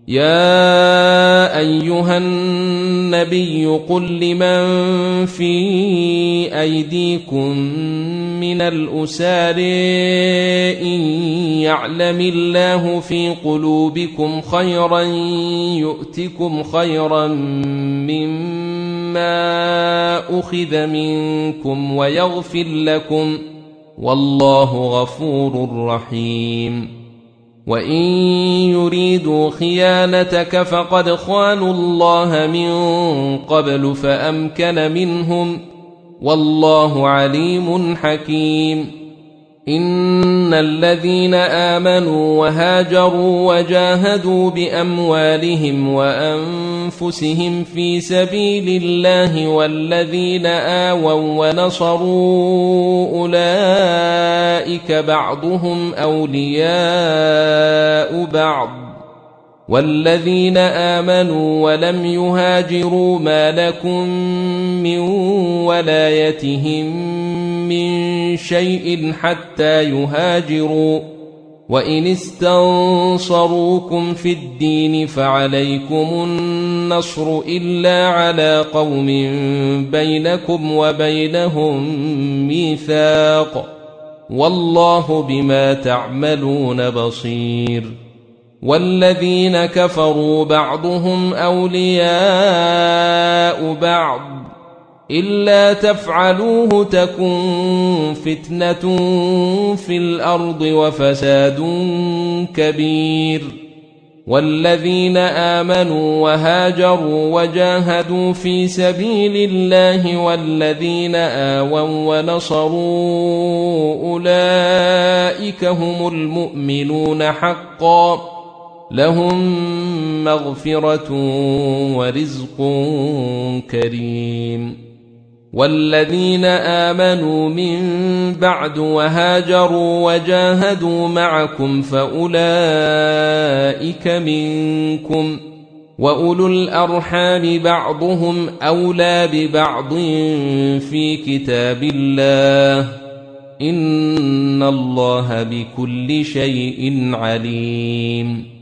يا أيها النبي قل لمن في أيديكم من الأسار إن يعلم الله في قلوبكم خيرا يؤتكم خيرا مما أخذ منكم ويغفر لكم والله غفور رحيم. وإن يريدوا خيانتك فقد خانوا الله من قبل فأمكن منهم والله عليم حكيم. إن الذين آمنوا وهاجروا وجاهدوا بأموالهم وأنفسهم في سبيل الله والذين آووا ونصروا أولئك بعضهم أولياء بعض والذين آمنوا ولم يهاجروا ما لكم من ولايتهم من شيء حتى يهاجروا وإن استنصروكم في الدين فعليكم النصر إلا على قوم بينكم وبينهم ميثاق والله بما تعملون بصير. والذين كفروا بعضهم أولياء بعض إلا تفعلوه تكن فتنة في الأرض وفساد كبير. والذين آمنوا وهاجروا وجاهدوا في سبيل الله والذين آووا ونصروا أولئك هم المؤمنون حقا لهم مغفرة ورزق كريم. والذين آمنوا من بعد وهاجروا وجاهدوا معكم فأولئك منكم وأولو الأرحام بعضهم أولى ببعض في كتاب الله إن الله بكل شيء عليم.